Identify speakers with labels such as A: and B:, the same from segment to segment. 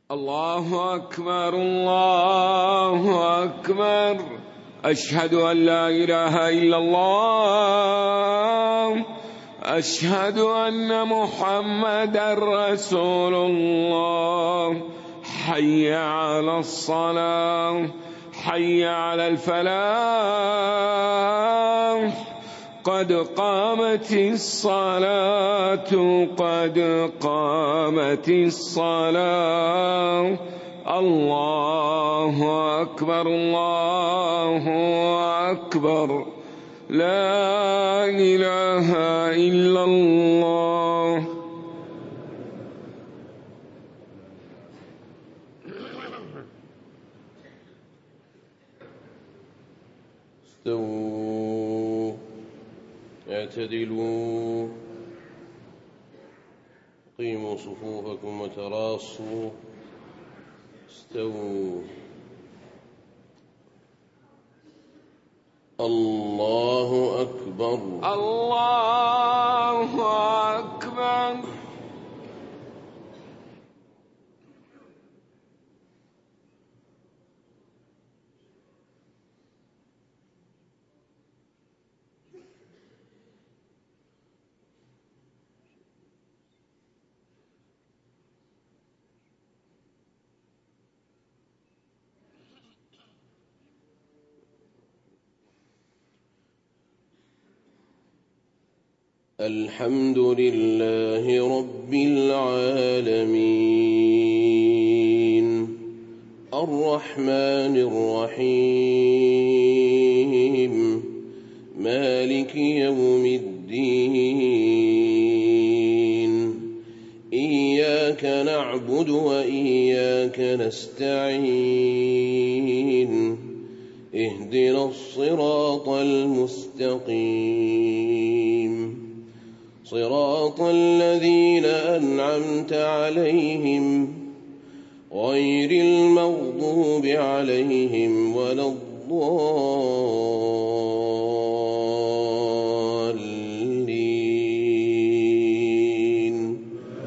A: الله أكبر الله أكبر. أشهد أن لا إله إلا الله. أشهد أن محمدًا رسول الله. حي على الصلاة، حي على الفلاح، قد قامت الصلاة، قد قامت الصلاة. الله أكبر الله أكبر. لا إله إلا الله.
B: استووا اعتدلوا قيموا صفوفكم وتراصوا. استووا. الله أكبر
A: الله أكبر.
B: الحمد لله رب العالمين الرحمن الرحيم مالك يوم الدين. إياك نعبد وإياك نستعين. اهدنا الصراط المستقيم صراط الذين أنعمت عليهم غير المغضوب عليهم ولا الضالين.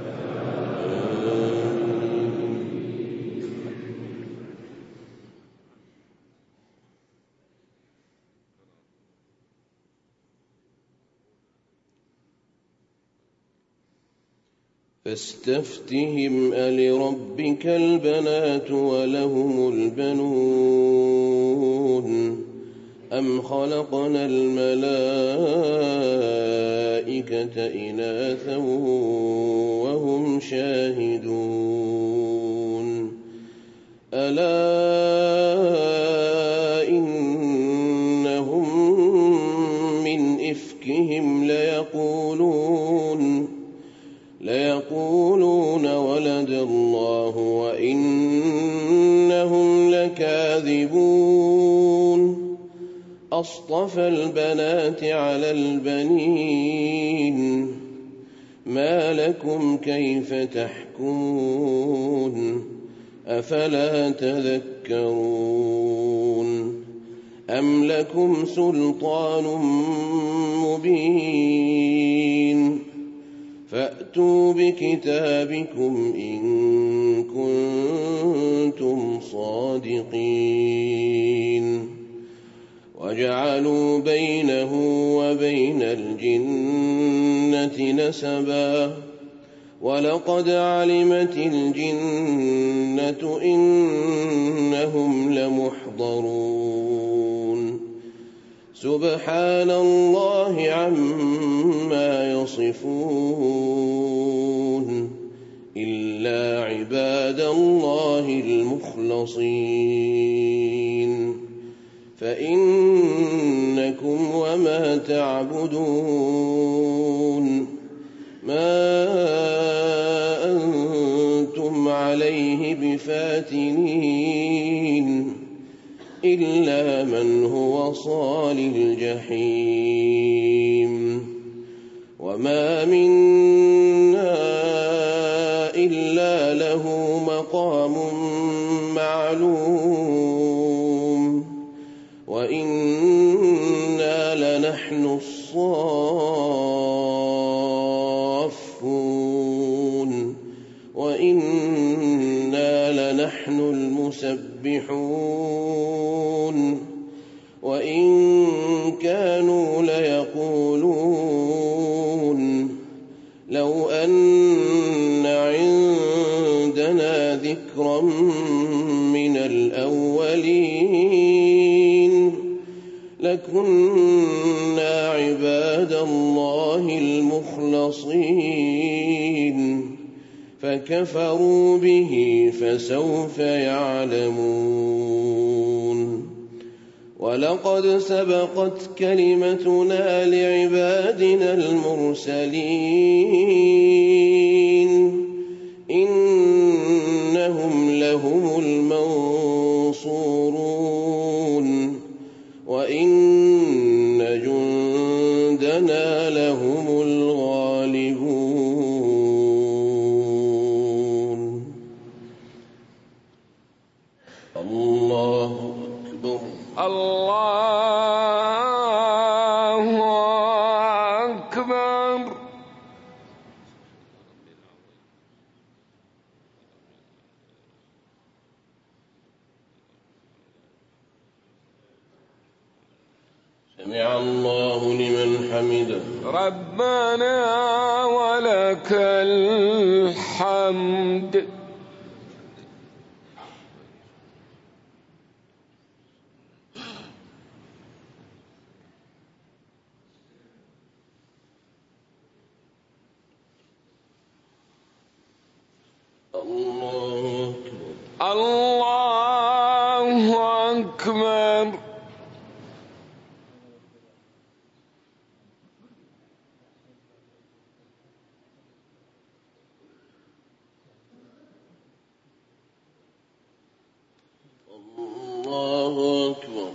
B: فاستفتهم ألربك البنات ولهم البنون أم خلقنا الملائكة إناثا وهم شاهدون. ألا إنهم من إفكهم ليقولون ولد الله وإنهم لكاذبون. أصطفى البنات على البنين ما لكم كيف تحكمون. أفلا تذكرون. أم لكم سلطان مبين فأتوا بكتابكم إن كنتم صادقين. وجعلوا بينه وبين الجنة نسبا ولقد علمت الجنة إنهم لمحضرون. سبحان الله عما يصفون إلا عباد الله المخلصين. فإنكم وما تعبدون ما أنتم عليه بفاتنين إلا من هو صال الجحيم. وما منا إلا له مقام معلوم وإنا لنحن الصافون وإنا لنحن المسبحون وإن كانوا ليقولون لو أن عندنا ذكرا من الأولين لكنا عباد الله المخلصين فكفروا به فسوف يعلمون ولقد سبقت كلمتنا لعبادنا المرسلين إنهم لهم المنصورون وإن جندنا لهم الغالبون. الله أكبر.
A: الله أكبر.
B: سمع الله لمن حمده.
A: ربنا ولك الحمد.
B: الله أكبر.
A: الله أكبر.
B: الله أكبر.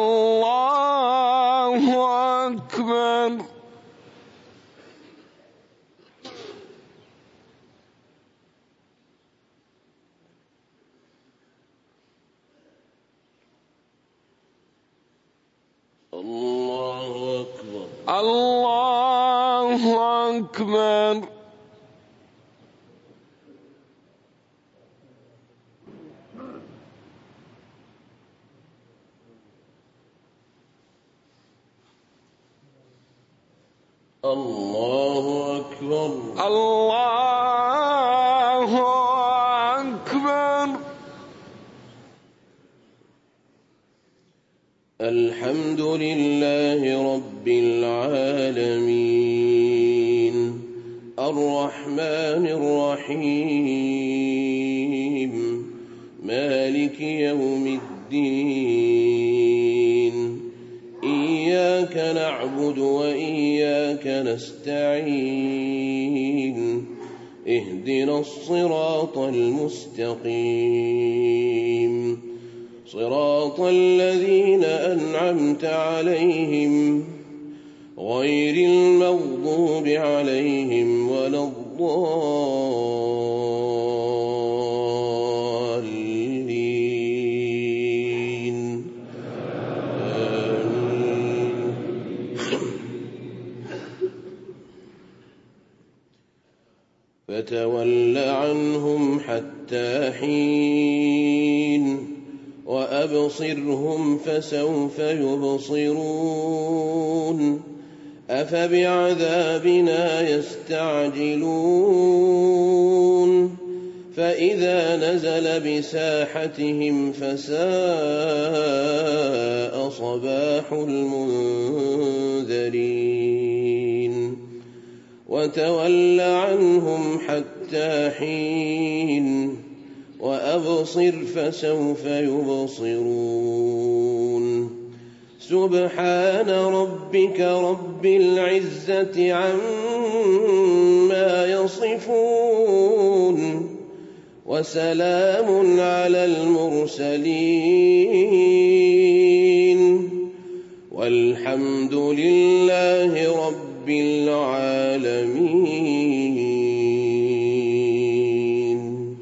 A: الله أكبر.
B: الله أكبر.
A: الله أكبر.
B: الله أكبر.
A: الله أكبر.
B: الحمد لله رب العالمين الرحمن الرحيم مالك يوم الدين إياك نعبد وإياك نستعين اهدنا الصراط المستقيم صراط الذين أنعمت عليهم غير المغضوب عليهم ولا الضالين آمين. فتول عنهم حتى حين وأبصرهم فسوف يبصرون أفبعذابنا يستعجلون فإذا نزل بساحتهم فساء صباح المنذرين وتول عنهم حتى حين وأبصر فسوف يبصرون سبحان ربك رب العزة عما يصفون وسلام على المرسلين والحمد لله رب العالمين.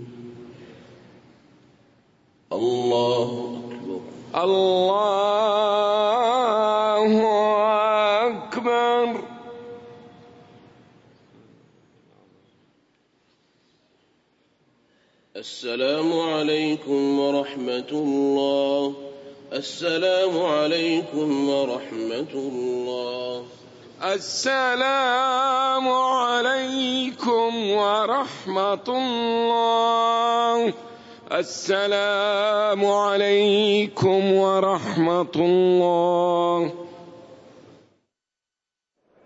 B: الله أكبر.
A: الله أكبر.
B: السلام عليكم ورحمة الله. السلام عليكم ورحمة الله.
A: السلام عليكم ورحمة الله. السلام عليكم ورحمة الله.